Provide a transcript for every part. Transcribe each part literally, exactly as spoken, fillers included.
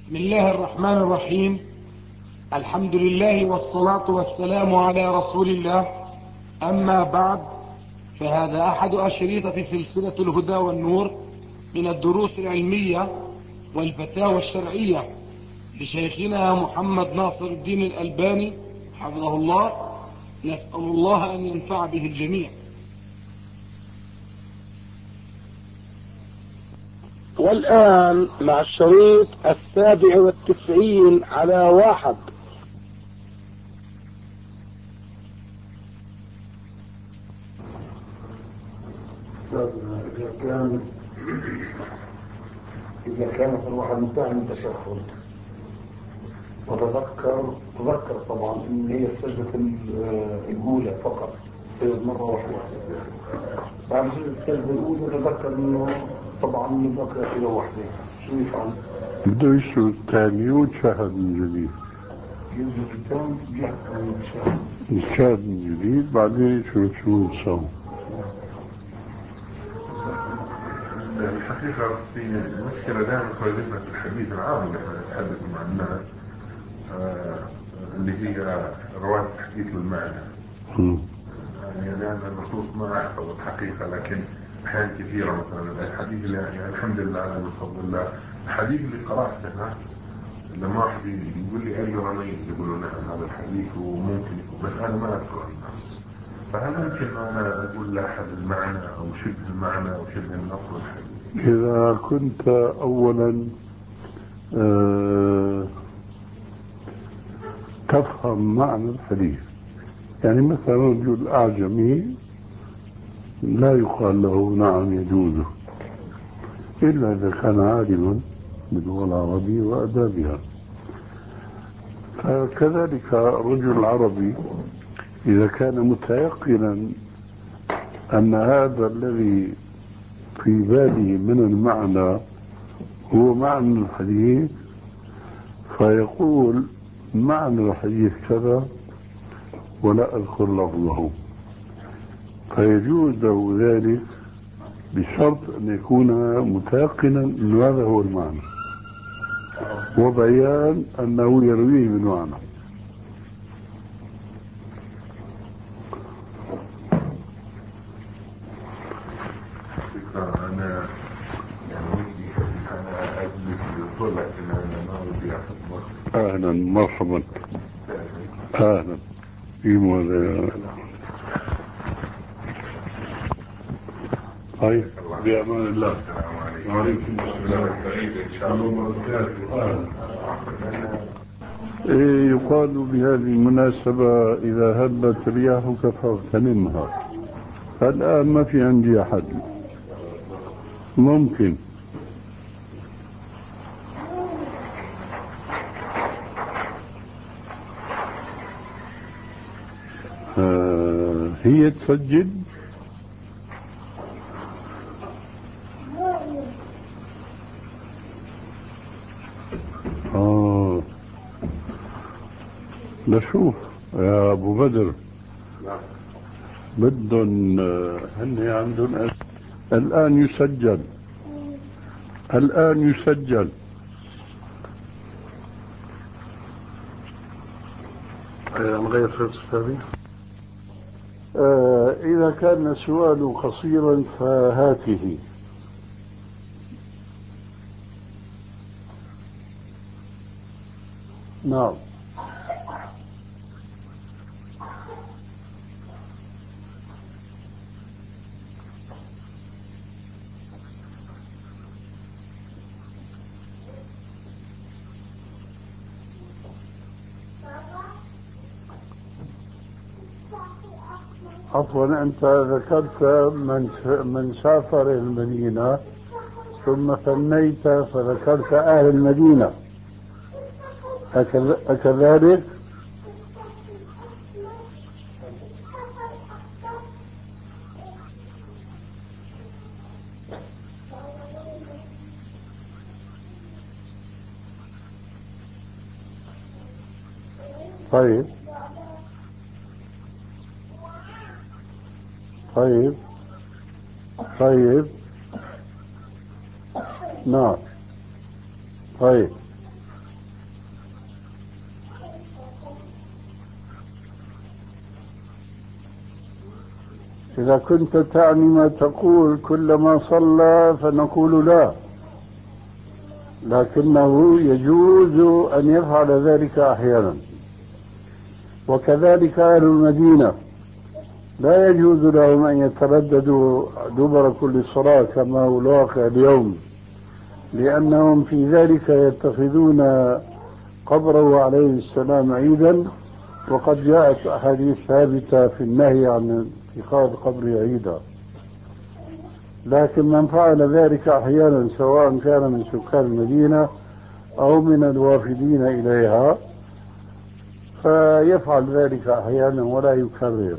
بسم الله الرحمن الرحيم. الحمد لله والصلاة والسلام على رسول الله. أما بعد، فهذا أحد أشرطة سلسلة الهدى والنور من الدروس العلمية والفتاوى الشرعية لشيخنا محمد ناصر الدين الألباني حفظه الله. نسأل الله أن ينفع به الجميع. والآن مع الشريط السابع والتسعين على واحد. إذا كان إذا كان الواحد انتهى من التشهد وتذكر تذكر طبعا إن هي السجدة الأولى فقط سجد مرة واحدة. بعد السجدة الأولى تذكر إنه طبعا من بقى إلى واحدة، شو يفعل؟ بده يسجد الثاني ويتشهد من جديد. يسجد الثاني يحكم يتشهد يتشهد من جديد بعدين يسجد شو يسوي. الحقيقة في مشكلة دائما تواجهنا في الحديث العام اللي احنا نتحدث مع الناس آه اللي هي رواية الحديث بالمعنى. يعني لأن النصوص ما أحفظ الحقيقة، لكن أحيان كثيرة مثلا الحديث اللي يعني الحمد لله على بفضل الله الحديث اللي قرأته لما واحد يقول لي أي رميز يقولوا نعم هذا الحديث وممكن يكون، بس أنا ما أذكر النص. فهل ممكن أنا أقول لأحد المعنى أو شبه المعنى أو شبه النص والحديث؟ إذا كنت أولا أه تفهم معنى الحديث، يعني مثلا رجل أعجمي لا يقال له نعم يجوز إلا إذا كان عالما باللغة العربية وأدابها. فكذلك الرجل العربي إذا كان متيقنا أن هذا الذي في باله من المعنى هو معنى الحديث فيقول معنى الحديث كذا ولا أذكر لفظه، فيجوز له ذلك بشرط أن يكون متيقنا أن هذا هو المعنى وبيان أنه يرويه بالمعنى. أنا يعني ودي أنا أجلس يقول لك إن أنا ما ودي أخذ. أهلا مرحبا. أهلا إيمان. طيب بأمان الله. السلام عليكم. وعليكم السلام. سعيد إن شاء الله. إيه يقال بهذه المناسبة إذا هبت رياحك فاغتنمها. الآن ما في عندي أحد ممكن آه هي تسجل آه لشوف يا أبو بدر بدهم هن عندهم الآن يسجل الآن يسجل نغير فرصة هذه. آه إذا كان السؤال قصيرا فهاته. نعم. عفوا أنت ذكرت من من سافر المدينة ثم ثنيت فذكرت أهل المدينة، أكذلك؟ طيب طيب طيب نعم طيب إذا كنت تعني ما تقول كلما صلى فنقول لا، لكنه يجوز أن يفعل ذلك أحيانا. وكذلك أهل المدينة لا يجوز لهم أن يترددوا دبر كل صلاة كما هو الواقع اليوم، لأنهم في ذلك يتخذون قبره عليه السلام عيدا، وقد جاءت أحاديث ثابتة في النهي عن اتخاذ قبره عيدا. لكن من فعل ذلك أحيانا سواء كان من سكان المدينة أو من الوافدين إليها فيفعل ذلك أحيانا ولا يكرر.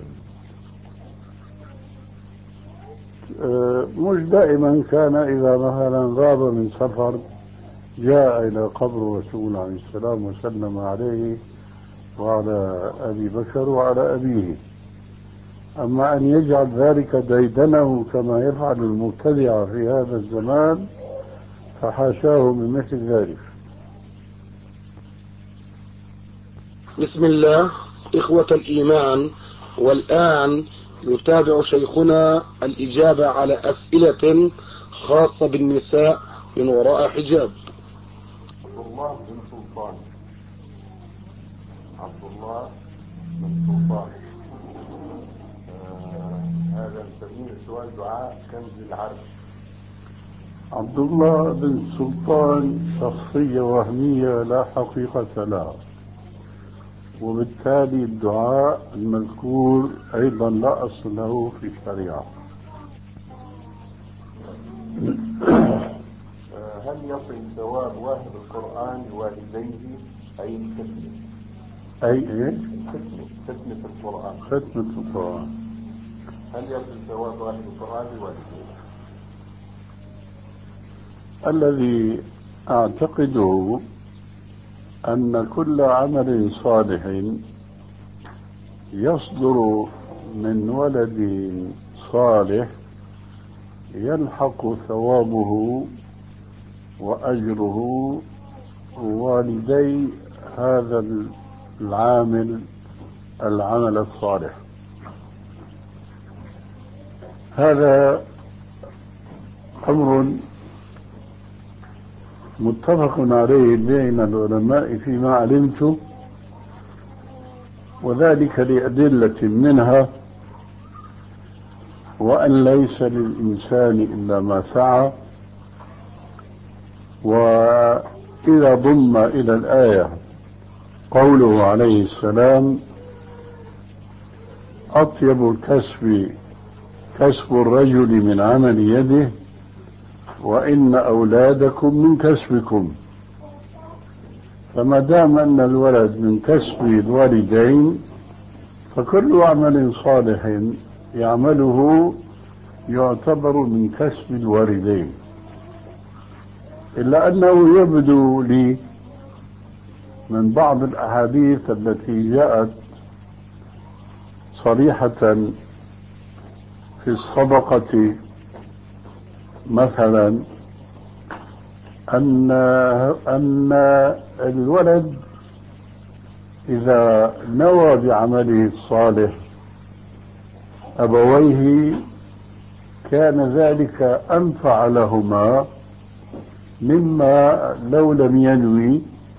مش دائما كان إذا مثلا غاب من سفر جاء إلى قبر رسول عليه السلام وسلم عليه وعلى أبي بكر وعلى أبيه. أما أن يجعل ذلك ديدنه كما يفعل المبتدعة في هذا الزمان فحاشاه من مثل ذلك. بسم الله. إخوة الإيمان، والآن يتابع شيخنا الإجابة على أسئلة خاصة بالنساء من وراء حجاب. عبد الله بن سلطان عبد الله بن سلطان آه هذا نسميه سؤال دعاء كنز العرش. عبد الله بن سلطان شخصية وهمية لا حقيقة لها، وبالتالي الدعاء المذكور أيضا لا أصل له في الشريعة. هل يصل ثواب واهب القرآن لوالديه أي الختمة؟ أي إيه؟ ختمة ختمة القرآن. ختمة القرآن. هل يصل ثواب واهب القرآن لوالديه؟ الذي أعتقده أن كل عمل صالح يصدر من ولد صالح يلحق ثوابه وأجره والدي هذا العامل العمل الصالح. هذا أمر متفق عليه بين العلماء فيما علمت، وذلك لأدلة منها: وأن ليس للإنسان إلا ما سعى. وإذا ضم إلى الآية قوله عليه السلام: أطيب الكسب كسب الرجل من عمل يده، وإن أولادكم من كسبكم. فما دام أن الولد من كسب الوالدين فكل عمل صالح يعمله يعتبر من كسب الوالدين. إلا أنه يبدو لي من بعض الأحاديث التي جاءت صريحة في الصدقة مثلا أن أن الولد إذا نوى بعمله الصالح أبويه كان ذلك أنفع لهما مما لو لم ينوي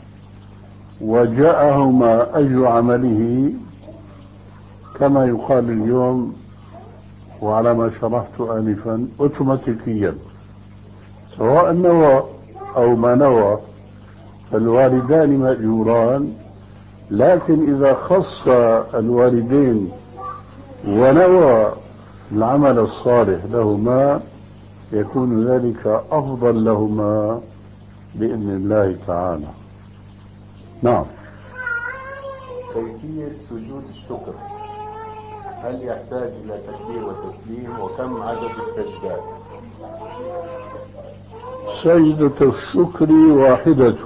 وجاءهما أجر عمله كما يقال اليوم وعلى ما شرحت آنفا أوتوماتيكيا، سواء نوى أو ما نوى فالوالدان مأجوران. لكن إذا خص الوالدين ونوى العمل الصالح لهما يكون ذلك أفضل لهما بإذن الله تعالى. نعم. كيفية سجود الشكر، هل يحتاج إلى تكبير وتسليم، وكم عدد السجدات؟ سجدة الشكر واحدة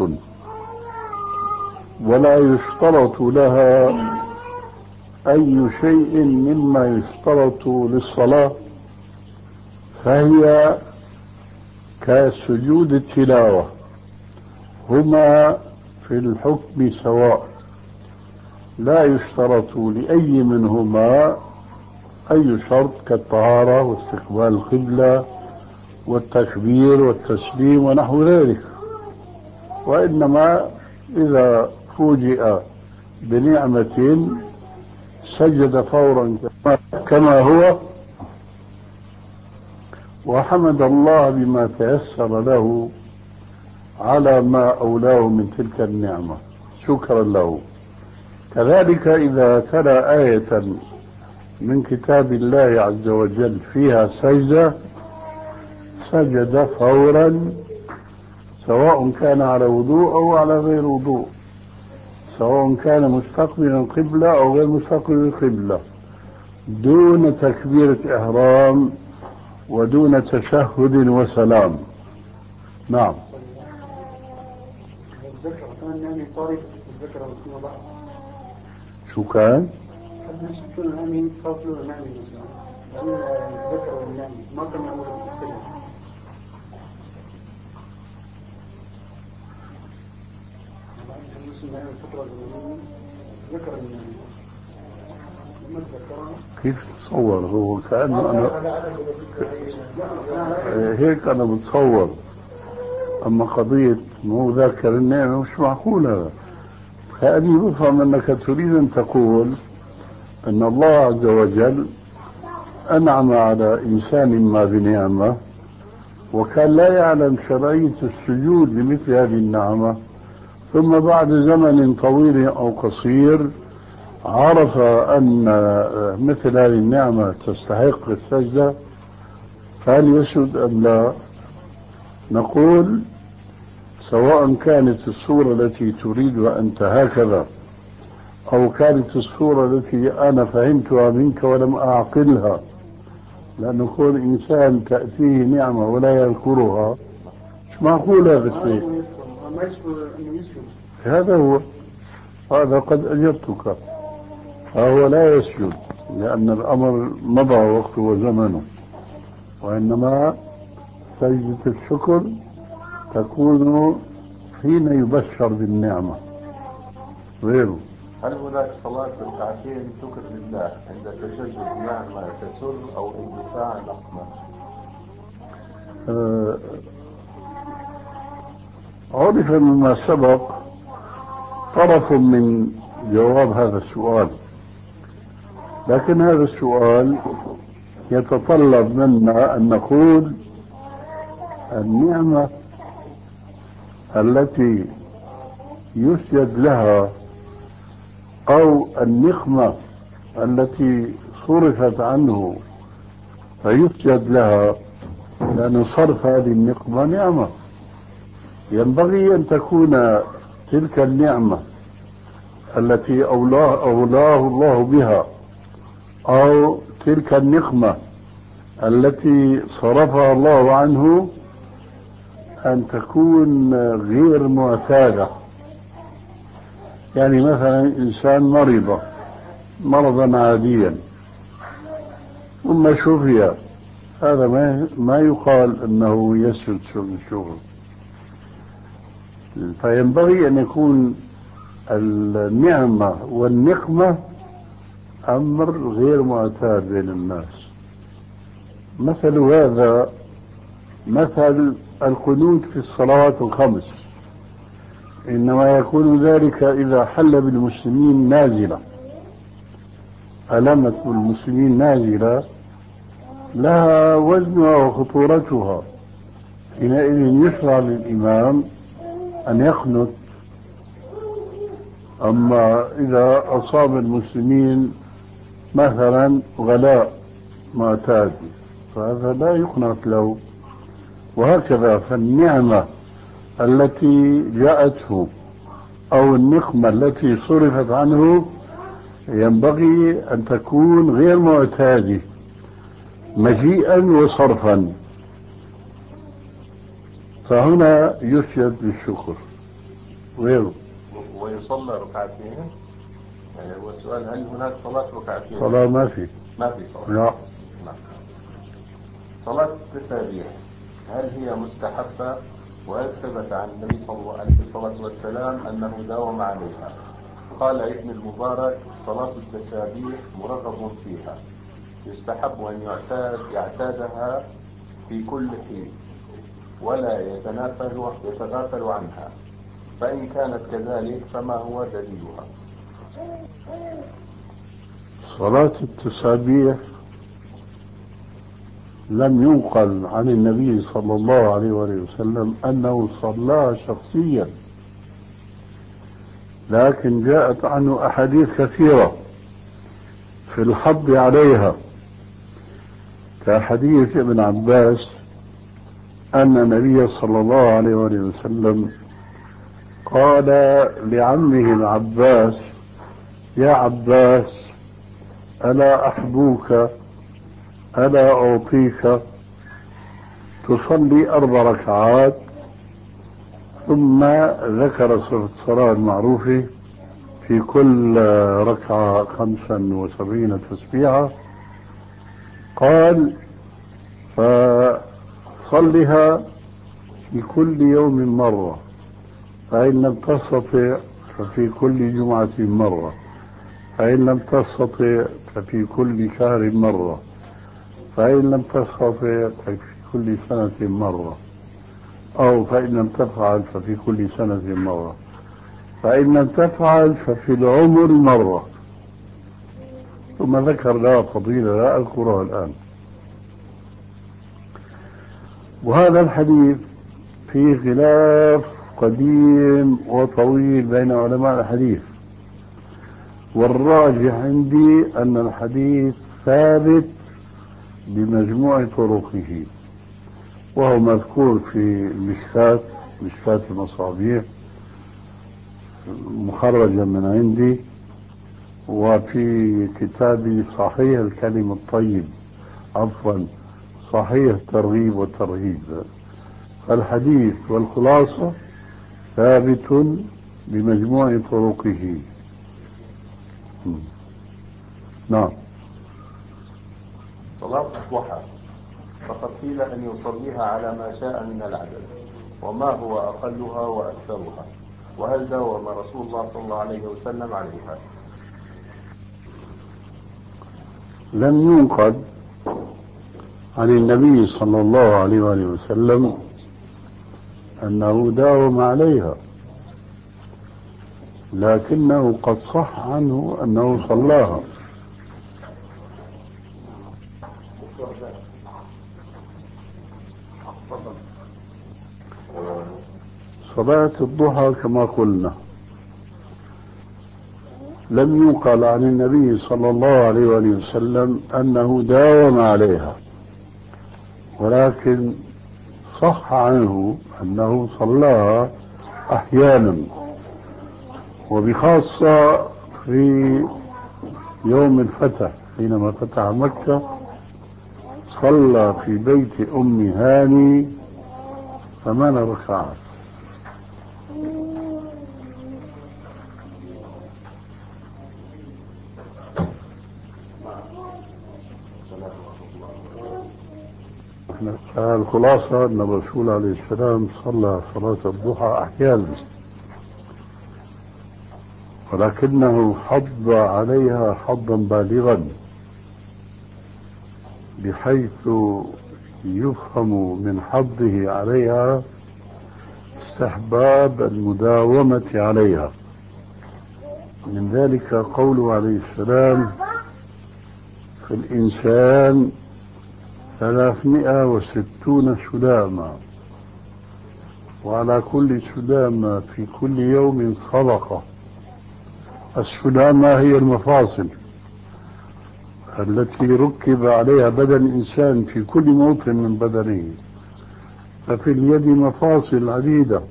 ولا يشترط لها أي شيء مما يشترط للصلاة، فهي كسجود التلاوة، هما في الحكم سواء، لا يشترط لأي منهما أي شرط كالطهارة واستقبال القبلة والتكبير والتسليم ونحو ذلك، وإنما إذا فوجئ بنعمة سجد فورا كما هو وحمد الله بما تيسر له على ما أولاه من تلك النعمة شكرا له. كذلك إذا تلا آية من كتاب الله عز وجل فيها سجدة سجد فورا، سواء كان على وضوء أو على غير وضوء، سواء كان مستقبلا القبلة أو غير مستقبل القبلة، دون تكبيرة إحرام ودون تشهد وسلام. نعم. شو كان؟ كيف تصور هو كأنه أنا هيك أنا بتصور، أما قضية مو ذاكر النعمة مش معقول هذا. كأني بفهم أنك تريد أن تقول أن الله عز وجل أنعم على إنسان ما بنعمة وكان لا يعلم شرعية السجود لمثل هذه النعمة، ثم بعد زمن طويل أو قصير عرف أن مثل هذه النعمة تستحق السجدة، فهل يسجد أم لا؟ نقول سواء كانت الصورة التي تريدها أنت هكذا أو كانت الصورة التي أنا فهمتها منك ولم أعقلها، لأن كل إنسان تأتيه نعمة ولا يذكرها مش معقول هذا الشيء. هذا هو، هذا قد أجبتك، فهو لا يسجد لأن الأمر مضى وقته وزمنه، وإنما سجدة الشكر تكون حين يبشر بالنعمة غيره. هل هناك صلاة ركعتين شكر لله عند تشجد نعمة تسر أو اندفاع نقمة؟ آه عرف مما سبق طرف من جواب هذا السؤال، لكن هذا السؤال يتطلب منا أن نقول النعمة التي يسجد لها أو النقمة التي صرفت عنه فيسجد لها، لأن صرف هذه النقمة نعمة، ينبغي أن تكون تلك النعمة التي أولاه, أولاه الله بها أو تلك النقمة التي صرفها الله عنه أن تكون غير معتادة. يعني مثلا إنسان مريض مرضا عاديا ثم شفي، هذا ما ما يقال أنه يسجد الشغل، فينبغي أن يكون النعمة والنقمة أمر غير معتاد بين الناس. مثل هذا مثل القنوت في الصلوات الخمس، إنما يكون ذلك إذا حل بالمسلمين نازلة، ألمت بالمسلمين نازلة لها وزنها وخطورتها، حينئذ يشرع للإمام أن يقنت. أما إذا أصاب المسلمين مثلا غلاء معتاد فهذا لا يقنط له. وهكذا فالنعمة التي جاءته أو النقمة التي صرفت عنه ينبغي أن تكون غير معتادة مجيئا وصرفا، فهنا يسجد بالشكر غيره. ويصلى ركعتين، يعني هو السؤال هل هناك صلاة ركعتين؟ صلاة ما في ما في صلاة. لا. نعم. صلاة التسابيح هل هي مستحبة؟ وهل ثبت عن النبي صلى الله عليه الصلاة والسلام أنه داوم عليها؟ قال ابن المبارك صلاة التسابيح مرغب فيها، يستحب أن يعتاد يعتادها في كل حين ولا يتنافل يتغافل عنها، فإن كانت كذلك فما هو دليلها؟ صلاة التسابيح لم ينقل عن النبي صلى الله عليه وسلم أنه صلاها شخصيا، لكن جاءت عنه أحاديث كثيرة في الحض عليها، كحديث ابن عباس أن النبي صلى الله عليه وسلم قال لعمه العباس: يا عباس، ألا أحبوك، ألا أعطيك تصلي أربع ركعات؟ ثم ذكر صفة الصلاة المعروفة في كل ركعة خمسا وسبعين تسبيحة، قال: فصلها في كل يوم مرة، فإن لم تستطع ففي كل جمعة مرة، فإن لم تستطع ففي كل شهر مرة، فإن لم تستطع ففي كل سنة مرة، أو فإن لم تفعل ففي كل سنة مرة، فإن لم تفعل ففي العمر مرة. ثم ذكر لها فضيلة لا أذكرها الآن. وهذا الحديث فيه خلاف قديم وطويل بين علماء الحديث، والراجح عندي أن الحديث ثابت بمجموع طرقه، وهو مذكور في المشكاة مشكاة المصابيح مخرجا من عندي، وفي كتابي صحيح الكلم الطيب، عفوا صحيح الترغيب والترهيب. فالحديث والخلاصة ثابت بمجموع طرقه. نعم. صلاة الضحى فقد قيل أن يصليها على ما شاء من العدد، وما هو أقلها وأكثرها؟ وهل داوم رسول الله صلى الله عليه وسلم عليها؟ لم ينقل عن النبي صلى الله عليه وسلم أنه داوم عليها، لكنه قد صح عنه أنه صلاها. صلاة الضحى كما قلنا لم يقل عن النبي صلى الله عليه وسلم أنه داوم عليها، ولكن صح عنه أنه صلاها أحيانا، وبخاصة في يوم الفتح حينما فتح مكة صلى في بيت أم هاني ثمان ركعات. الخلاصة أن الرسول عليه السلام صلى صلاة الضحى أحيانا، ولكنه حض عليها حضا بالغا بحيث يفهم من حضه عليها استحباب المداومة عليها. من ذلك قوله عليه السلام: في الإنسان ثلاثمائة وستون سلامة، وعلى كل سلامة في كل يوم صدقة. السلامة هي المفاصل التي ركب عليها بدن الإنسان في كل موطن من بدنه، ففي اليد مفاصل عديدة،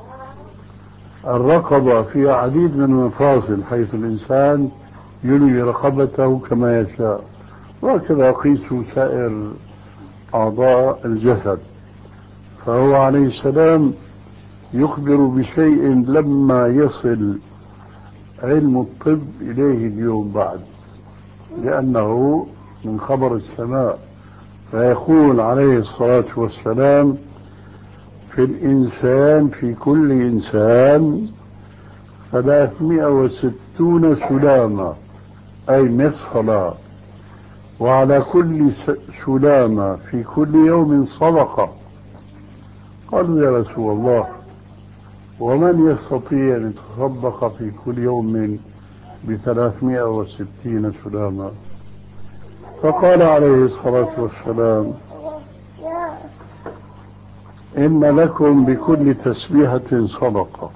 الرقبة فيها عديد من المفاصل حيث الإنسان يلوي رقبته كما يشاء، وهكذا قيسوا سائر أعضاء الجسد. فهو عليه السلام يخبر بشيء لما يصل علم الطب إليه اليوم بعد، لأنه من خبر السماء، فيقول عليه الصلاة والسلام: في الإنسان في كل إنسان ثلاثمائة وستون سلامة، أي مفصلا. وعلى كل سلامة في كل يوم صدقة. قالوا يا رسول الله ومن يستطيع أن يتصدق في كل يوم بثلاثمائة وستين سلامة؟ فقال عليه الصلاة والسلام إن لكم بكل تسبيحة صدقة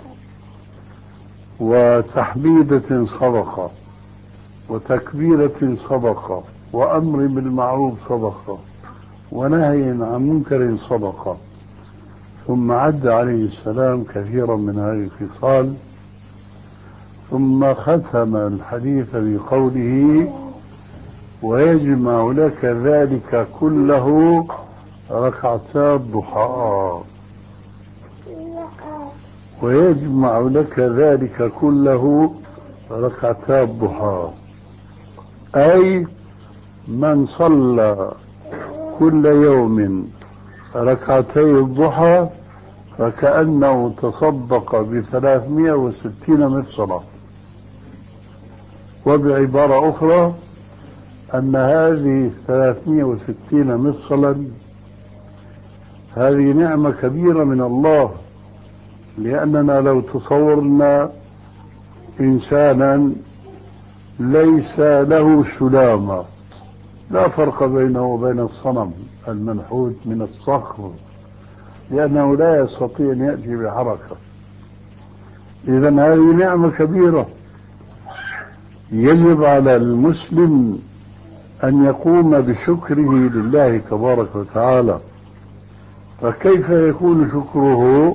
وتحميدة صدقة وتكبيرة صدقة وأمر بالمعروف صدقة ونهي عن منكر صدقة. ثم عد عليه السلام كثيرا من هذه الخصال، ثم ختم الحديث بقوله ويجمع لك ذلك كله ركعتا الضحى. ويجمع لك ذلك كله ركعتا الضحى، أي من صلى كل يوم ركعتي الضحى فكأنه تصدق بثلاثمائة وستين مفصلة. وبعبارة أخرى أن هذه ثلاثمائة وستين مفصلا هذه نعمة كبيرة من الله، لأننا لو تصورنا إنسانا ليس له سلامة، لا فرق بينه وبين الصنم المنحوت من الصخر، لأنه لا يستطيع أن يأتي بحركة. إذن هذه نعمة كبيرة يجب على المسلم أن يقوم بشكره لله تبارك وتعالى. فكيف يكون شكره؟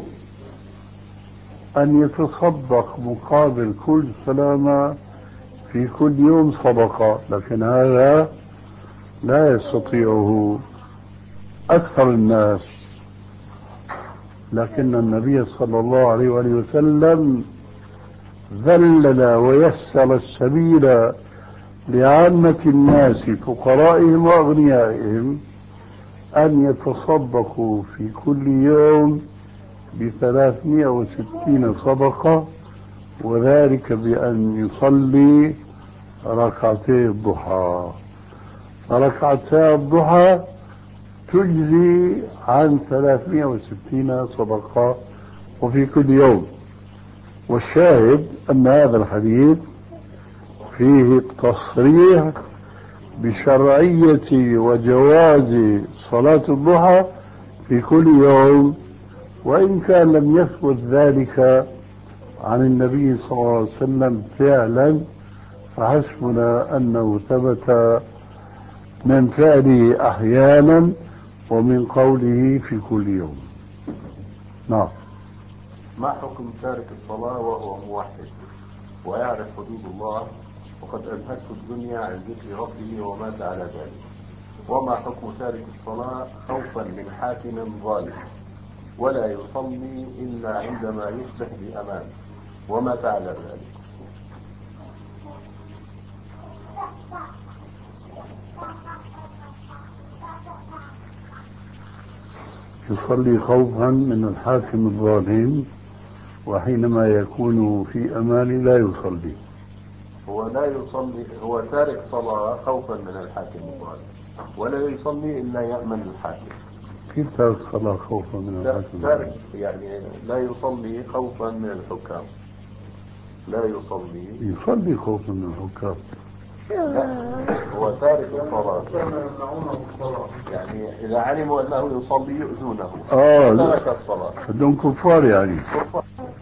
أن يتصدق مقابل كل سلامة في كل يوم صدقة، لكن هذا لا يستطيعه أكثر الناس. لكن النبي صلى الله عليه وآله وسلم ذلل ويسر السبيل لعامة الناس فقرائهم وأغنيائهم أن يتصدقوا في كل يوم بثلاثمائة وستين صدقة، وذلك بأن يصلي ركعتي الضحى. ركعتا الضحى تجزي عن ثلاثمائة وستين صدقة وفي كل يوم. والشاهد أن هذا الحديث فيه تصريح بشرعية وجواز صلاة الضحى في كل يوم، وإن كان لم يثبت ذلك عن النبي صلى الله عليه وسلم فعلا، فحسبنا أنه ثبت من فعله أحيانا ومن قوله في كل يوم. نعم. ما حكم تارك الصلاة وهو موحد ويعرف حدود الله وقد ألهته الدنيا عن ذكر ربه ومات على ذلك؟ وما حكم تارك الصلاة خوفا من حاكم ظالم ولا يصلي إلا عندما يشبه بأمان ومات على ذلك؟ يصلي خوفا من الحاكم الظالم، وحينما يكون في أمان لا يصلي. هو لا يصلي، هو تارك صلاة خوفا من الحاكم الظالم ولا يصلي إلا يأمن الحاكم. كيف تارك صلاة خوفا من الحاكم؟ تارك يعني لا يصلي خوفا من الحكام، لا يصلي. يصلي خوفا من الحكام. لا، هو تارك الصلاة، يعني إذا علموا أنه يصلي يؤذونه آه ترك الصلاة. بدهم كفار يعني. كفار.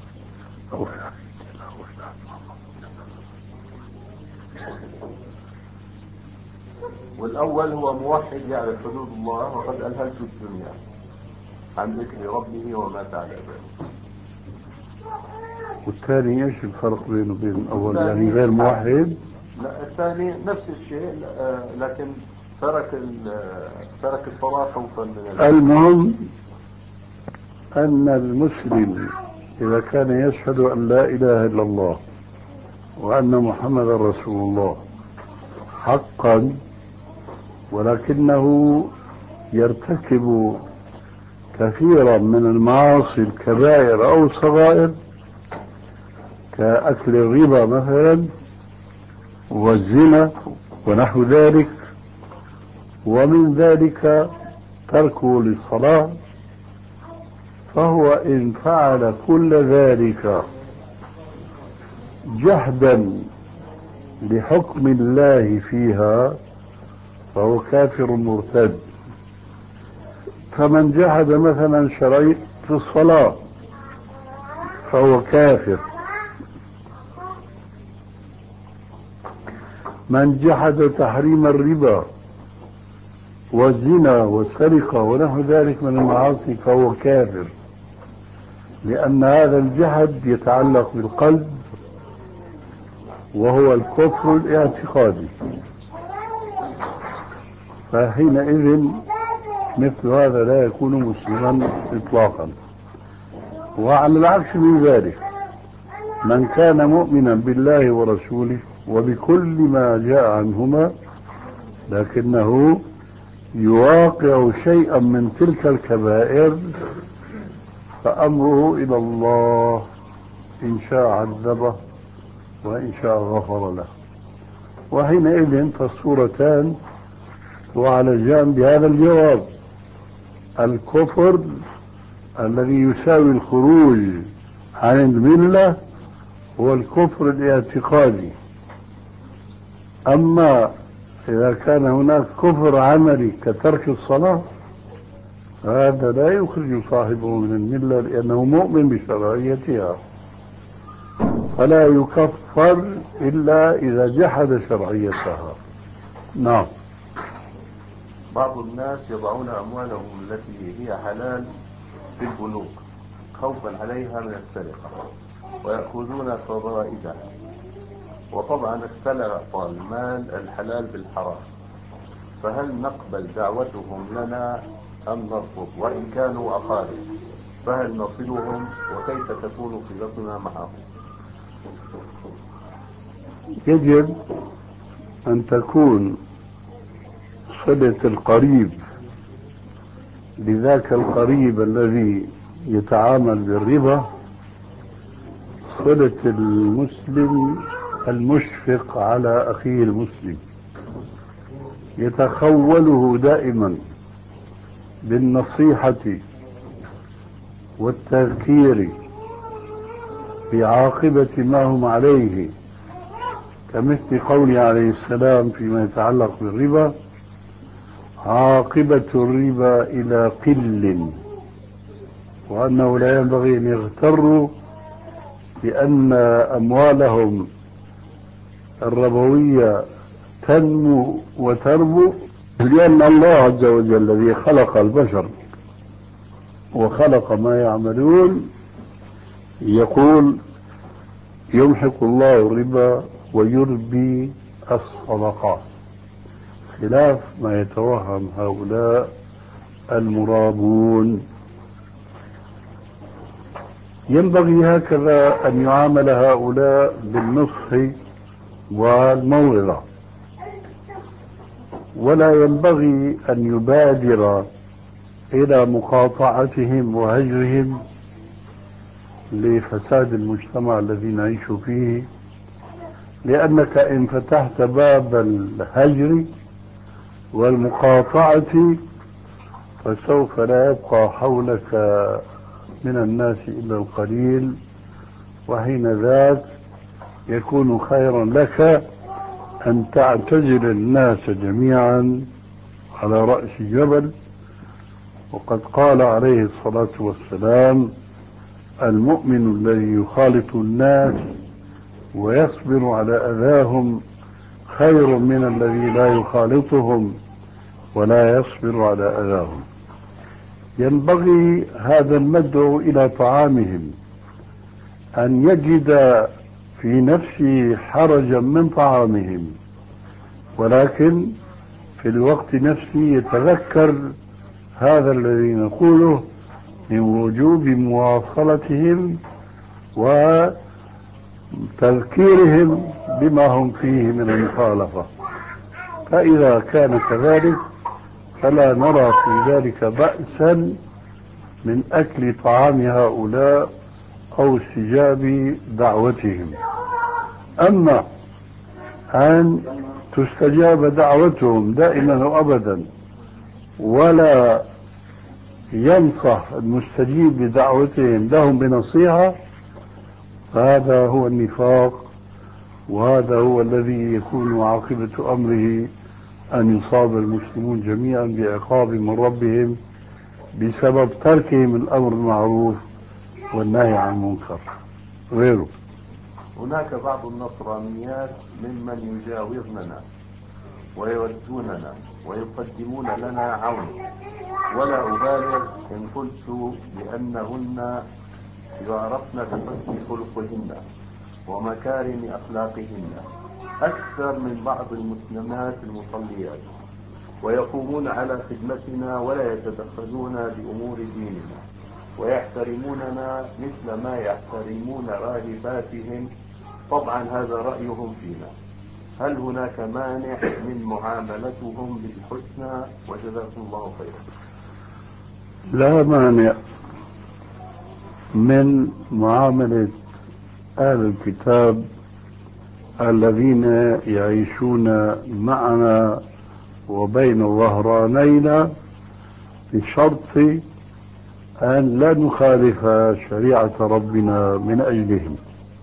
والأول هو موحد يعرف حدود الله وقد ألهته الدنيا عن ذكر ربه ومات على ذلك. والثاني ايش الفرق بينه وبين الأول؟ يعني غير موحد؟ لا، الثاني نفس الشيء لكن ترك ترك الصلاة خوفا من. المهم أن المسلم إذا كان يشهد أن لا إله إلا الله وأن محمد رسول الله حقا، ولكنه يرتكب كثيرا من المعاصي الكبائر أو الصغائر كأكل الربا مثلا والزنا ونحو ذلك، ومن ذلك تركه للصلاة، فهو إن فعل كل ذلك جهدا لحكم الله فيها فهو كافر مرتد. فمن جحد مثلا شرعية الصلاة فهو كافر. من جحد تحريم الربا والزنا والسرقة ونحو ذلك من المعاصي فهو كافر، لأن هذا الجحد يتعلق بالقلب وهو الكفر الاعتقادي، فحينئذ مثل هذا لا يكون مسلما إطلاقا. وعلى العكس من ذلك، من كان مؤمنا بالله ورسوله وبكل ما جاء عنهما لكنه يواقع شيئا من تلك الكبائر فأمره إلى الله، إن شاء عذبه وإن شاء غفر له. وحينئذ فالصورتان وعلى بهذا الجواب: الكفر الذي يساوي الخروج عن الملة هو الكفر الاعتقادي. أما إذا كان هناك كفر عملي كترك الصلاة هذا لا يخرج صاحبه من الملة لأنه مؤمن بشرعيتها، فلا يكفر إلا إذا جحد شرعيتها. نعم. بعض الناس يضعون أموالهم التي هي حلال في البنوك خوفا عليها من السرقة ويأخذون فوائدها، وطبعا اختلط المال الحلال بالحرام، فهل نقبل دعوتهم لنا أم نرفض؟ وإن كانوا أقارب فهل نصلهم؟ وكيف تكون صلتنا معهم؟ يجب أن تكون صلة القريب لذاك القريب الذي يتعامل بالربا صلة المسلم المشفق على أخيه المسلم، يتخوله دائما بالنصيحة والتذكير بعاقبة ما هم عليه، كمثل قوله عليه السلام فيما يتعلق بالربا: عاقبة الربا إلى قل، وأنه لا ينبغي أن يغتروا بأن أموالهم الربوية تنمو وتربو، لأن الله عز وجل الذي خلق البشر وخلق ما يعملون يقول: يمحق الله الربا ويربي الصدقات، خلاف ما يتوهم هؤلاء المرابون. ينبغي هكذا أن يعامل هؤلاء بالنصح والموعظة، ولا ينبغي أن يبادر إلى مقاطعتهم وهجرهم لفساد المجتمع الذي نعيش فيه، لأنك إن فتحت باب الهجر والمقاطعة فسوف لا يبقى حولك من الناس إلا القليل، وحين ذاك يكون خيرا لك أن تعتزل الناس جميعا على رأس جبل. وقد قال عليه الصلاة والسلام: المؤمن الذي يخالط الناس ويصبر على أذاهم خير من الذي لا يخالطهم ولا يصبر على أذاهم. ينبغي هذا المدعو إلى طعامهم أن يجد في نفسه حرجا من طعامهم، ولكن في الوقت نفسه يتذكر هذا الذي نقوله من وجوب مواصلتهم وتذكيرهم بما هم فيه من المخالفة. فإذا كان كذلك فلا نرى في ذلك بأسا من أكل طعام هؤلاء أو استجاب دعوتهم. أما أن تستجاب دعوتهم دائما وأبدا ولا ينصح المستجيب لدعوتهم لهم بنصيحة، فهذا هو النفاق، وهذا هو الذي يكون عاقبة أمره أن يصاب المسلمون جميعا بعقاب من ربهم بسبب تركهم الأمر المعروف والنهي عن المنكر. غيره هناك بعض النصرانيات ممن يجاورننا ويودوننا ويقدمون لنا عون، ولا أبالغ إن قلت بأنهن يعرفن بحسن خلقهن ومكارم أخلاقهن أكثر من بعض المسلمات المصليات، ويقومون على خدمتنا ولا يتدخلون بأمور ديننا، ويحترموننا مثل ما يحترمون راهباتهم. طبعا هذا رأيهم فينا. هل هناك مانع من معاملتهم بالحسنى؟ وجزاكم الله خيرا. لا مانع من معاملة أهل الكتاب الذين يعيشون معنا وبين ظهرانينا بشرط أن لا نخالف شريعة ربنا من أجلهم.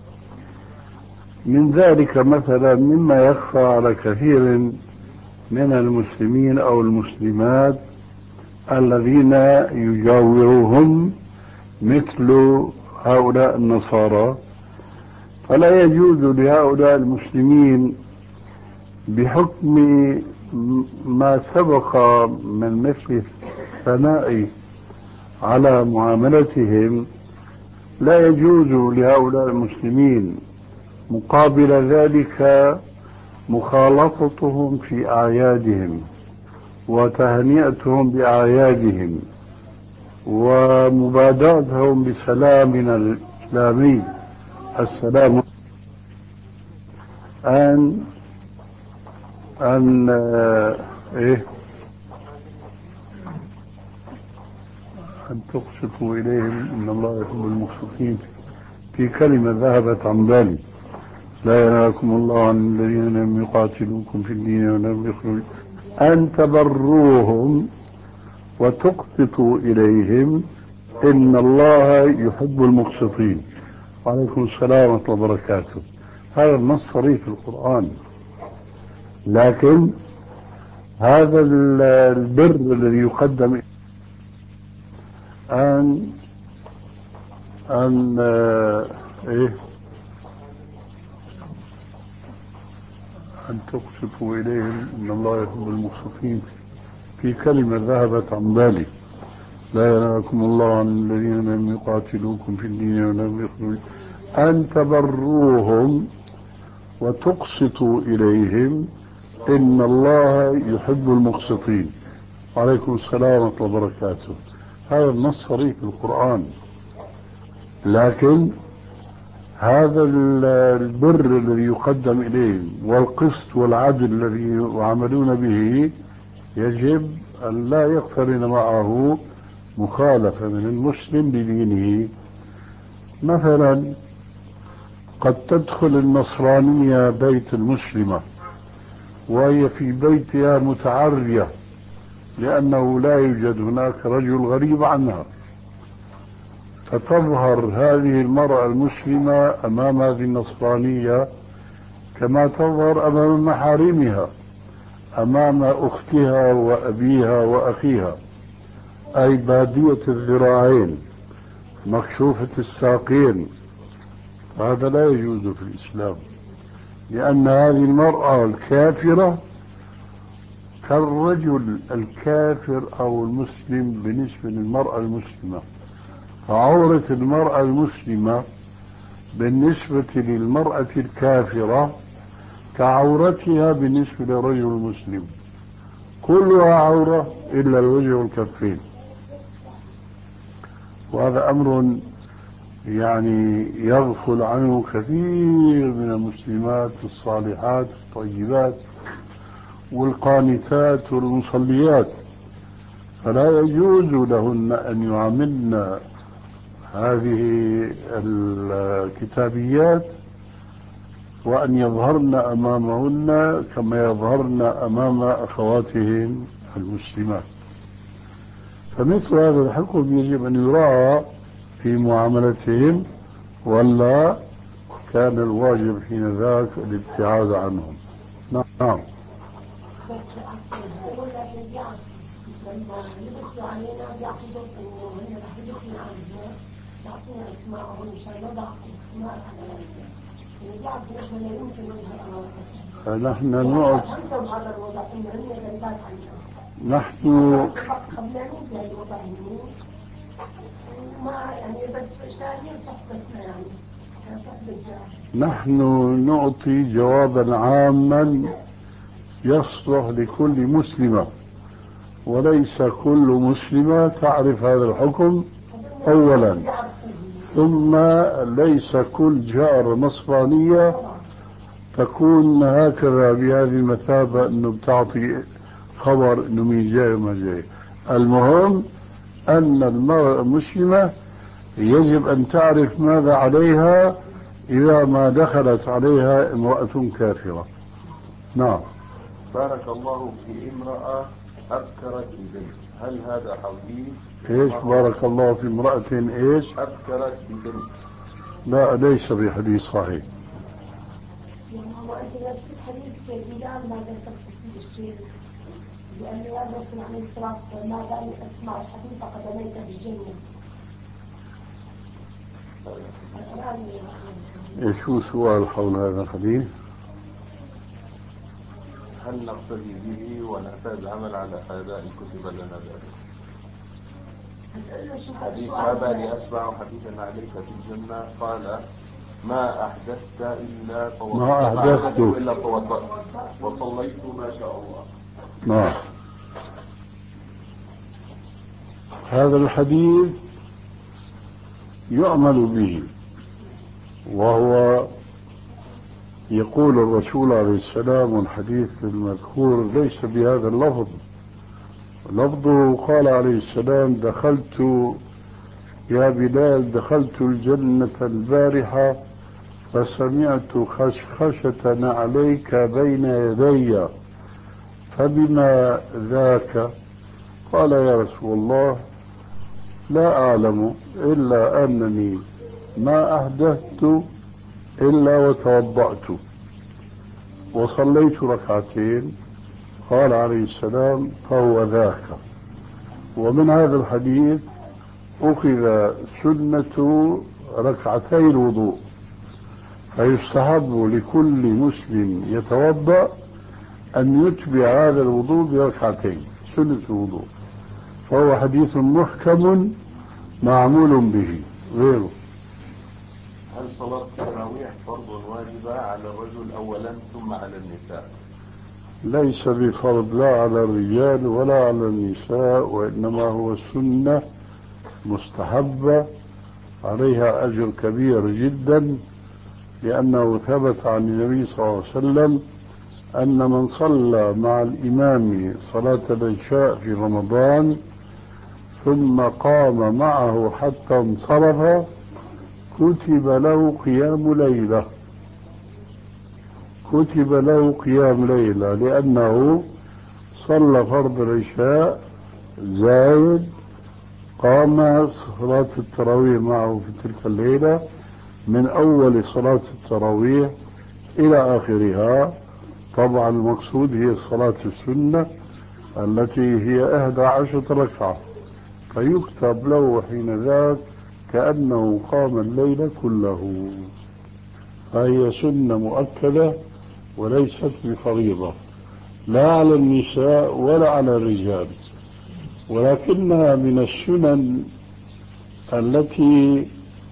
من ذلك مثلا مما يخفى على كثير من المسلمين أو المسلمات الذين يجاورهم مثل هؤلاء النصارى، فلا يجوز لهؤلاء المسلمين بحكم ما سبق من مثل الثناء على معاملتهم، لا يجوز لهؤلاء المسلمين مقابل ذلك مخالطتهم في أعيادهم وتهنئتهم بأعيادهم ومبادرتهم بسلامنا الإسلامي السلام، أن أن إيه أن تقسطوا إليهم إن الله يحب المقسطين. في كلمة ذهبت عن بالي: لا ينهاكم الله عن الذين لم يقاتلوكم في الدين ولم يخرجوا أن تبروهم وتقسطوا إليهم إن الله يحب المقسطين. وعليكم السلام ورحمة الله وبركاته. هذا النص صريح في القرآن، لكن هذا البر الذي يقدم أن أن إيه أن تقسطوا إليهم إن الله يحب المقسطين. في كلمة ذهبت عن بالي: لا ينهاكم الله عن الذين لم يقاتلوكم في الدين ولم يخرجوا أن تبروهم وتقسطوا إليهم إن الله يحب المقسطين. وعليكم السلام ورحمة الله وبركاته. هذا النص صريح في القرآن، لكن هذا البر الذي يقدم إليهم والقسط والعدل الذي يعاملون به يجب أن لا يقترن معه مخالفة من المسلم لدينه. مثلا قد تدخل النصرانية بيت المسلمة وهي في بيتها متعرية لأنه لا يوجد هناك رجل غريب عنها، فتظهر هذه المرأة المسلمة أمام هذه النصرانية كما تظهر أمام محارمها، أمام أختها وأبيها وأخيها، أي بادية الذراعين مكشوفة الساقين. هذا لا يجوز في الإسلام، لأن هذه المرأة الكافرة كالرجل الكافر أو المسلم بالنسبة للمرأة المسلمة، فعورة المرأة المسلمة بالنسبة للمرأة الكافرة كعورتها بالنسبة للرجل المسلم، كلها عورة إلا الوجه والكفين. وهذا أمر يعني يغفل عنه كثير من المسلمات الصالحات الطيبات والقانتات والمصليات، فلا يجوز لهن أن يعاملن هذه الكتابيات وأن يظهرن أمامهن كما يظهرن أمام أخواتهن المسلمات. فمثل هذا الحكم يجب أن يراعى في معاملتهم، ولا كان الواجب حين ذاك الابتعاد عنهم. نعم. فنحن نعط نحن نحن نعطي جوابا عاما يصلح لكل مسلمة، وليس كل مسلمة تعرف هذا الحكم أولا، ثم ليس كل جار نصرانية تكون هكذا بهذه المثابة أنه بتعطي خبر أنه مين جاي وما جاي. المهم أن المرأة المسلمة يجب أن تعرف ماذا عليها إذا ما دخلت عليها امرأة كافرة. نعم. بارك الله في امرأة أبكرت ببنت، هل هذا حديث؟ إيش بارك الله في امرأة إيش؟ أبكرت ببنت. لا، ليس بحديث صحيح. لأن الرسول عليه الصلاة والسلام ما دام أسمع الحديث فقد ميت بالجنة. شو سؤال حول هذا الحديث؟ هل نقتدي به ونأتي العمل على هذا إن كتب لنا ذلك؟ حديث أبا لأسمع حديثا عليك في الجنة، قال ما أحدثت إلا ما أحدثت إلا توضأت وصليت ما شاء الله. نعم. هذا الحديث يعمل به، وهو يقول الرسول عليه السلام والحديث المذكور ليس بهذا اللفظ. لفظه قال عليه السلام دخلت يا بلال دخلت الجنة البارحة فسمعت خشخشة عليك بين يدي فبما ذاك؟ قال يا رسول الله لا أعلم إلا أنني ما أحدثت إلا وتوضأت وصليت ركعتين. قال عليه السلام فهو ذاك. ومن هذا الحديث أخذ سنة ركعتي الوضوء، فيستحب لكل مسلم يتوضأ أن يتبع هذا الوضوء بركعتين سنة الوضوء، فهو حديث محكم معمول به. غيره. هل صلاة التراويح فرض واجبة على الرجل أولا ثم على النساء؟ ليس بفرض لا على الرجال ولا على النساء، وإنما هو سنة مستحبة عليها أجر كبير جدا، لأنه ثبت عن النبي صلى الله عليه وسلم أن من صلى مع الإمام صلاة العشاء في رمضان ثم قام معه حتى انصرف كتب له قيام ليلة كتب له قيام ليلة لأنه صلى فرض العشاء زائد قام صلاة التراويح معه في تلك الليلة من أول صلاة التراويح إلى آخرها. طبعا المقصود هي صلاة السنة التي هي إحدى عشرة ركعة، فيكتب له حين ذاك كأنه قام الليل كله، فهي سنة مؤكدة وليست بفريضة لا على النساء ولا على الرجال، ولكنها من السنن التي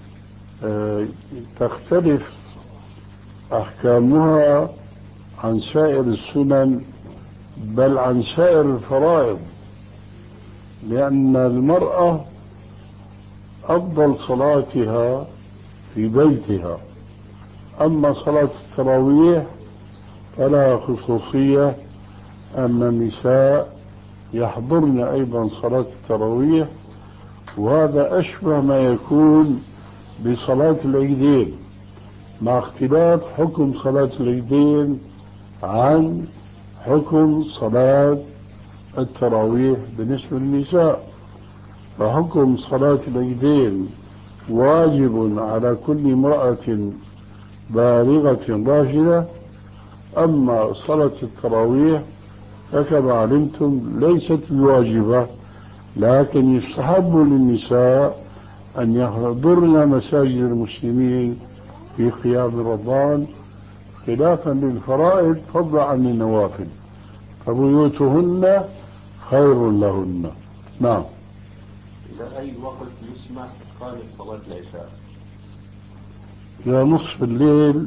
تختلف أحكامها عن سائر السنن بل عن سائر الفرائض، لأن المرأة أفضل صلاتها في بيتها، أما صلاة التراويح فلها خصوصية أن النساء يحضرن أيضا صلاة التراويح، وهذا أشبه ما يكون بصلاة العيدين، مع اختلاف حكم صلاة العيدين عن حكم صلاة التراويح بالنسبة للنساء. فحكم صلاة العيدين واجب على كل امرأة بالغة راشدة. أما صلاة التراويح فكما علمتم ليست بواجبة، لكن يستحب للنساء أن يحضرن مساجد المسلمين في قيام رمضان خلافا للفرائض فضلا عن النوافل، فبيوتهن خير لهن. نعم. إلى أي وقت يسمح إقامة صلاة العشاء؟ إلى نصف الليل،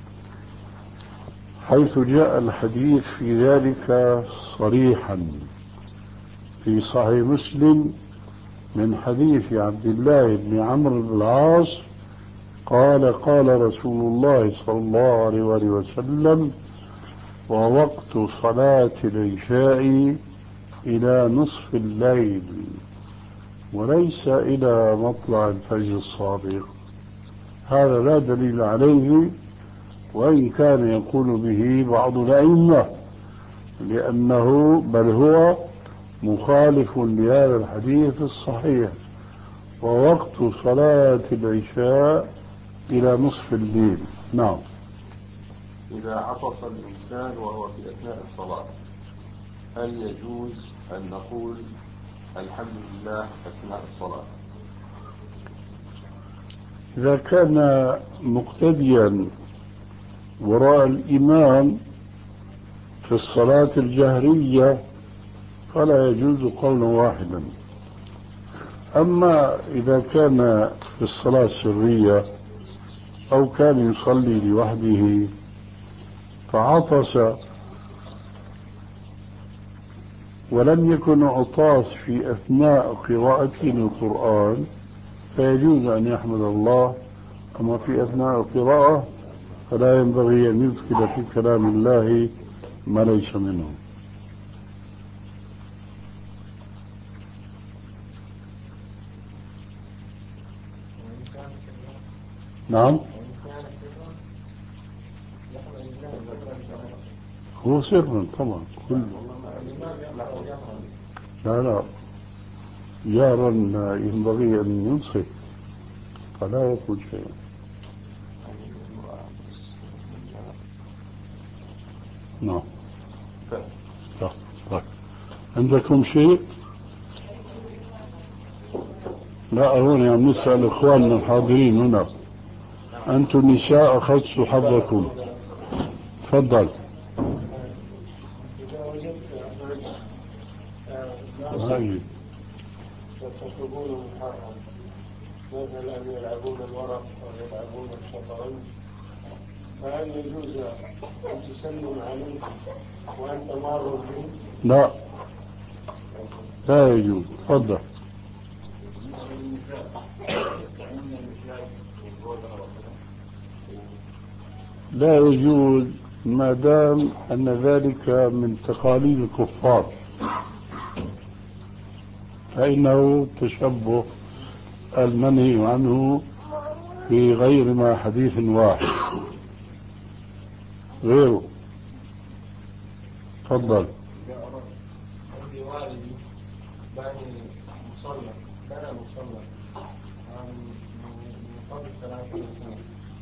حيث جاء الحديث في ذلك صريحا في صحيح مسلم من حديث عبد الله بن عمرو بن العاص قال قال رسول الله صلى الله عليه وآله وسلم: ووقت صلاة العشاء إلى نصف الليل وليس إلى مطلع الفجر الصادق. هذا لا دليل عليه، وإن كان يقول به بعض الأئمة، لأنه بل هو مخالف لهذا الحديث الصحيح. ووقت صلاة العشاء إلى نصف الليل. نعم. إذا عطس الإنسان وهو في أثناء الصلاة هل يجوز أن نقول الحمد لله أثناء الصلاة؟ إذا كان مقتديا وراء الإمام في الصلاة الجهرية فلا يجوز قولا واحدا. أما إذا كان في الصلاة السرية أو كان يصلي لوحده فعطس ولم يكن عطاس في أثناء قراءته للقرآن فيجوز أن يحمد الله. أما في أثناء القراءة فلا ينبغي أن يدخل في كلام الله ما ليس منه. نعم. هو سر طبعا كله. لا لا جارا ينبغي أن ينصت فلا يقول شيئا. نعم. طيب عندكم شيء؟ لا هون عم نسأل إخواننا الحاضرين هنا. أنتم النساء أخذتوا حظكم. تفضل. إذا وجدت هاي يتخذون محرم مثلا أن يلعبون الورق أو يلعبون الشطرنج، فهل يجوز أن تسلم عليهم وأنت مار بهم؟ لا لا يجوز. تفضل. لا يجوز ما دام أن ذلك من تقاليد الكفار، فإنه تشبه المنهي عنه في غير ما حديث واحد غيره. تفضل. عندي والدي باني مصلى بنى مصلى من قبل ثلاثة سنين،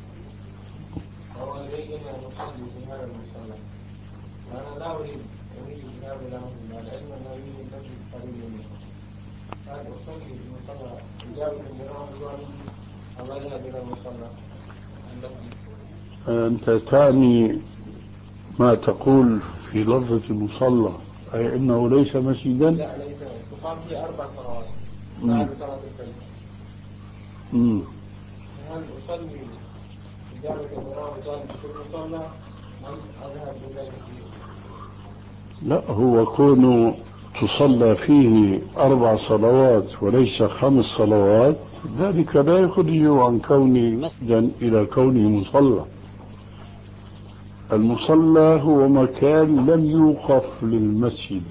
هو يريدني أن أصلي في هذا المصلى، وأنا لا أريد أريد الذهاب إلى مسجد مع العلم أن أريد المسجد قريب مني، هل أصلي في المصلى إجابة من والدي أم أذهب إلى المصلى المسجد؟ أنت تعني ما تقول في لفظة المصلى أي أنه ليس مسجدا؟ لا ليس، تقام فيه أربع صلوات بعد صلاة الفجر. امم هل أصلي إجابة المرأة في المصلى أم أذهب إلى المسجد؟ لا، هو كونه تصلى فيه أربع صلوات وليس خمس صلوات ذلك لا يخرجه عن كونه مسجدا إلى كونه مصلى. المصلى هو مكان لم يوقف للمسجد،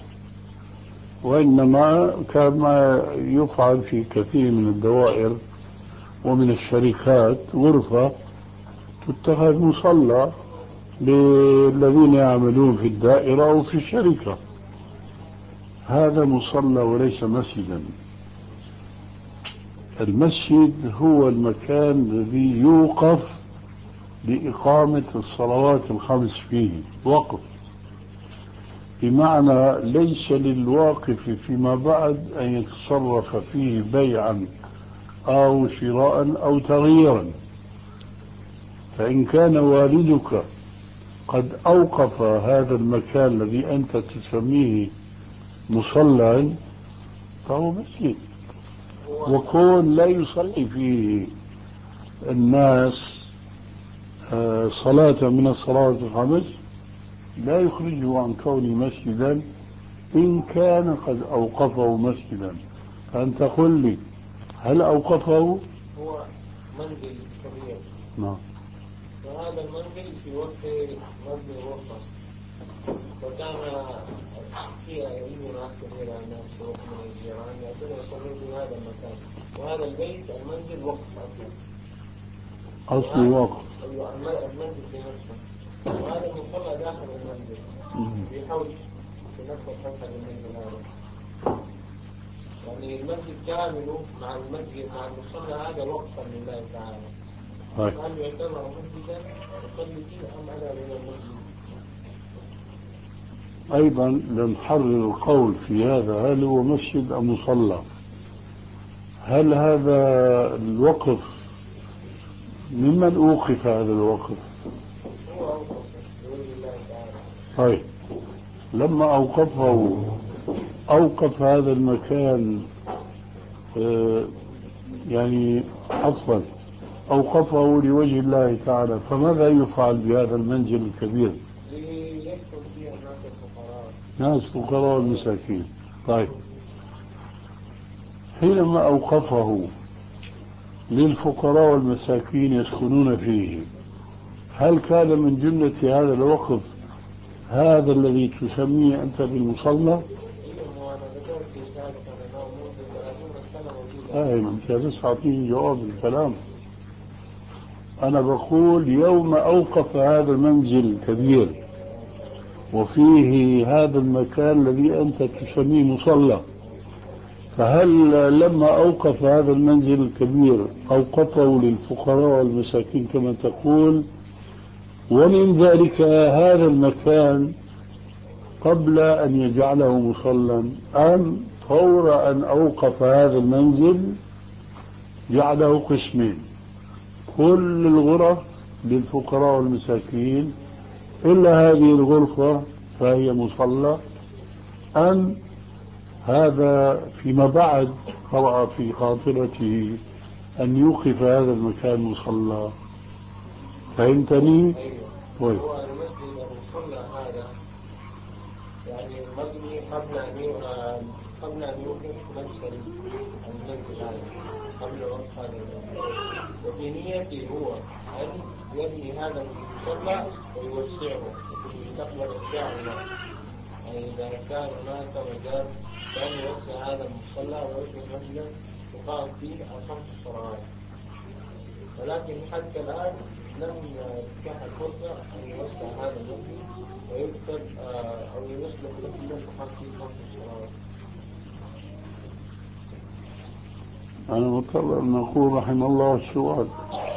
وإنما كما يفعل في كثير من الدوائر ومن الشركات غرفة تتخذ مصلى للذين يعملون في الدائرة أو في الشركة. هذا مصلى وليس مسجدا. المسجد هو المكان الذي يوقف لإقامة الصلوات الخمس فيه وقف، بمعنى ليس للواقف فيما بعد أن يتصرف فيه بيعا أو شراء أو تغييرا. فإن كان والدك قد أوقف هذا المكان الذي أنت تسميه مصلى فهو مسجد، وكون لا يصلي فيه الناس صلاة من الصلوات الخمس لا يخرجه عن كونه مسجدا إن كان قد أوقفه مسجدا. فأنت قل لي هل أوقفه؟ هو منزل كبير. نعم. وهذا المنزل في وقت مبني وقفة، وكان في يجي ناس كثيرة من الشيوخ من الجيران يأتون يصلون في هذا المكان، وهذا البيت المنزل وقف أصلا. أصل وقف. أيوة المنزل في نفسه، وهذا المصلى داخل المنزل في حوش في نفس الحوش المنزل هذا. يعني المسجد كامله مع المسجد مع المصلى هذا وقفا لله تعالى. هل يعتبر مسجدا يصلي فيه أم أنا من المسجد؟ أيضا لنحرر القول في هذا، هل هو مسجد أم مصلى؟ هل هذا الوقف ممن أوقف هذا الوقف؟ هو أوقف لوجه الله تعالى. طيب لما أوقفه أوقف هذا المكان آه يعني عفوا أوقفه لوجه الله تعالى، فماذا يفعل بهذا المنزل الكبير؟ يدخل فيه الناس الفقراء. ناس فقراء والمساكين. طيب حينما أوقفه للفقراء والمساكين يسكنون فيه، هل كان من جملة هذا الوقف هذا الذي تسميه أنت بالمصلى؟ فاهم أنت، بس أعطيني جواب الكلام. أنا بقول يوم أوقف هذا المنزل الكبير وفيه هذا المكان الذي أنت تسميه مصلى، فهل لما أوقف هذا المنزل الكبير أوقفه للفقراء والمساكين كما تقول، ومن ذلك هذا المكان قبل أن يجعله مصلى، أم فور أن أوقف هذا المنزل جعله قسمين، كل الغرف للفقراء والمساكين إلا هذه الغرفة فهي مصلى، أم هذا فيما بعد قرأ في خاطرته أن يوقف هذا المكان مصلى؟ فهمتني؟ هو المسجد المصلى هذا يعني مبني قبل أن قبل أن يوقف نفس المنزل هذا، قبل وقف هذا المنزل، وفي نيته هو أن يبني هذا المصلى ويوسعه ويستقبل الشعب. يعني إذا كان هناك مجال كان يوسع هذا المصلى ويوسع مسجدا يقام فيه الخمس صلوات، ولكن حتى الآن لم تتاح الفرصة أن يوسع هذا المسجد ويكتب أو يصبح مسجدا تقام فيه خمس صلوات. أنا مضطر أن أقول رحم الله السؤال.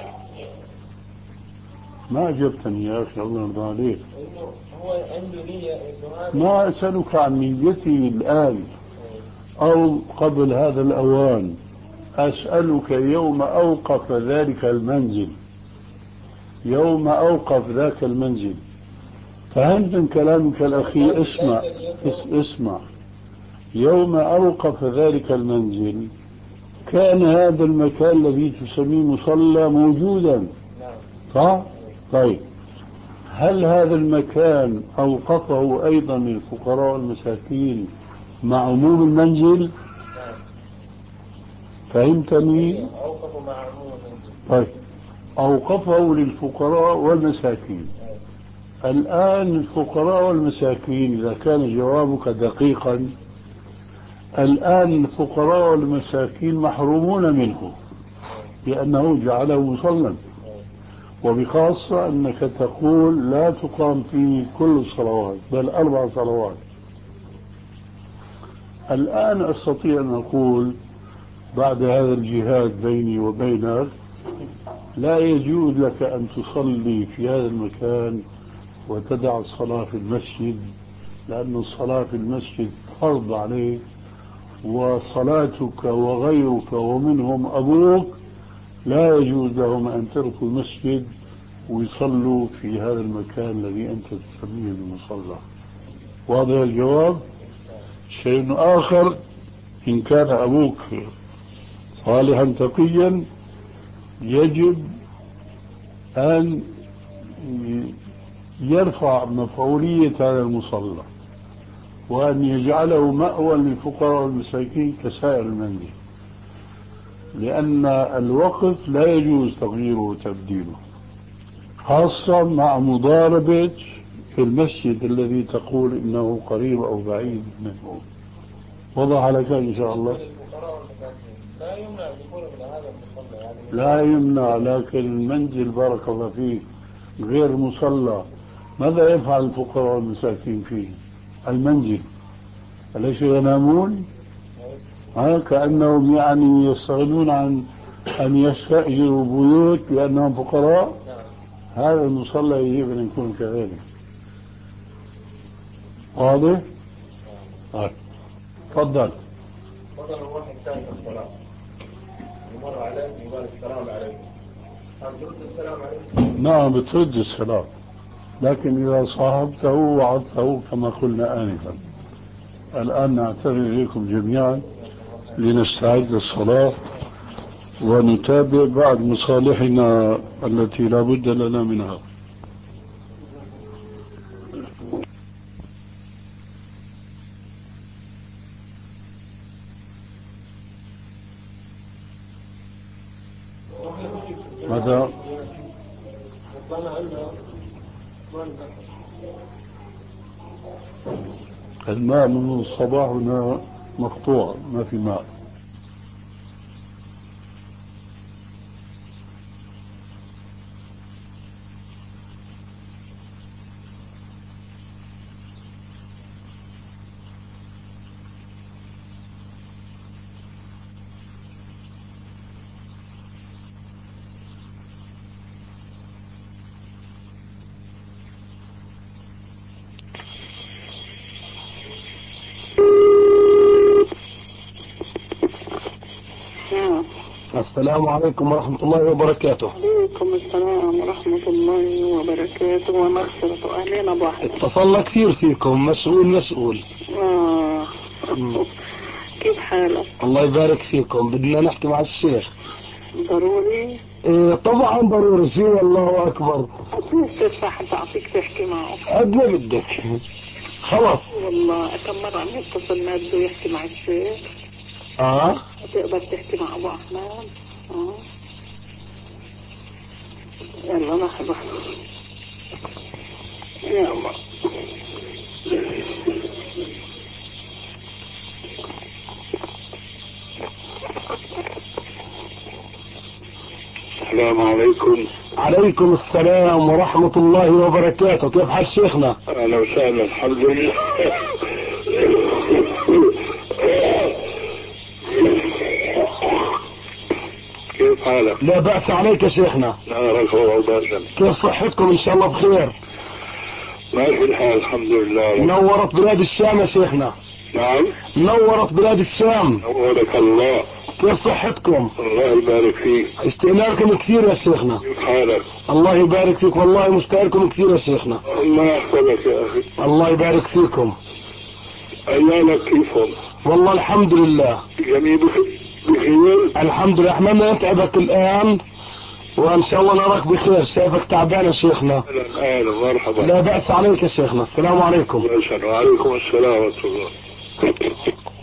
ما أجبتني يا أخي الله يرضى عليك. هو عنده نية إنه ما أسألك عن نيته الآن أو قبل هذا الأوان، أسألك يوم أوقف ذلك المنزل، يوم أوقف ذاك المنزل، فهمت من كلامك الأخير؟ اسمع اسمع يوم أوقف ذلك المنزل كان هذا المكان الذي تسميه مصلى موجودا، صح؟ طيب هل هذا المكان أوقفه أيضا للفقراء والمساكين مع عموم المنزل؟ فهمتني؟ أوقفه مع عموم المنزل. طيب أوقفه للفقراء والمساكين. الآن الفقراء والمساكين إذا كان جوابك دقيقا، الآن الفقراء والمساكين محرومون منه لأنه جعله مصلى، وبخاصة أنك تقول لا تقام فيه كل الصلوات بل أربع صلوات. الآن أستطيع أن أقول بعد هذا الجهاد بيني وبينك لا يجوز لك أن تصلي في هذا المكان وتدع الصلاة في المسجد، لأن الصلاة في المسجد فرض عليك، وصلاتك وغيرك ومنهم أبوك لا يجوز لهم أن تركوا المسجد ويصلوا في هذا المكان الذي أنت تسميه المصلى. واضح الجواب؟ شيء آخر، إن كان أبوك صالحا تقيا يجب أن يرفع مفعولية هذا المصلى وأن يجعله مأوى للفقراء والمساكين كسائر المنزل، لأن الوقت لا يجوز تغييره وتبديله، خاصة مع مضاربة في المسجد الذي تقول إنه قريب أو بعيد منه. وضح لك إن شاء الله؟ لا يمنع دخول من هذا المصلى يعني لا يمنع، لكن المنزل بارك الله فيه غير مصلى، ماذا يفعل الفقراء والمساكين فيه؟ المنزل أليس ينامون؟ ها كأنهم يعني يستغنون عن أن يستأجروا بيوت لأنهم فقراء. هذا المصلى يجب أن يكون كذلك. واضح؟ طيب تفضل. مثلا واحد كان في الصلاة يمر عليك يقول السلام عليكم، هل ترد السلام عليكم؟ نعم بترد السلام، لكن إذا صاحبته وعدته كما قلنا آنفا. الآن نعتذر إليكم جميعا لنستعد للصلاة ونتابع بعد مصالحنا التي لا بد لنا منها. ماذا؟ الماء من الصباح هنا مقطوع، ما في ماء. السلام عليكم ورحمة الله وبركاته. وعليكم السلام ورحمة الله وبركاته ومغفرة. أهلين أبو أحمد. اتصلنا كثير فيكم، مسؤول مسؤول. آه. كيف حالك؟ الله يبارك فيكم، بدنا نحكي مع الشيخ. ضروري؟ إيه طبعا ضروري، في والله أكبر. الشيخ راح تعطيك تحكي معه قد ما بدك. خلص والله كم مرة عم يتصل ما بده يحكي مع الشيخ. اه تقدر تحكي مع ابو احمد. اه يلا مرحبا يا الله. السلام عليكم. عليكم السلام ورحمة الله وبركاته. كيف حال شيخنا؟ أهلا وسهلا. الحمد لله. كيف حالك؟ لا بأس عليك يا شيخنا. نارك وعباسا. كيف صحتكم؟ إن شاء الله بخير. ما في الحال الحمد لله. نورت بلاد الشام يا شيخنا. نعم نورت بلاد الشام. نورك الله. كيف صحتكم؟ الله يبارك فيك. اشتقنا لكم كثير يا شيخنا. كيف حالك؟ الله يبارك فيك، والله مشتاق لكم كثير يا شيخنا. الله يحفظك يا أخي. الله يبارك فيكم. أيامك كيفهم؟ والله الحمد لله جميع بخير. الحمد لله. احنا ما نتعبك الآن وإن شاء الله نراك بخير. شايفك تعبان يا شيخنا. أهلا مرحبا. لا بأس عليك يا شيخنا. السلام عليكم. وعليكم السلام ورحمة الله.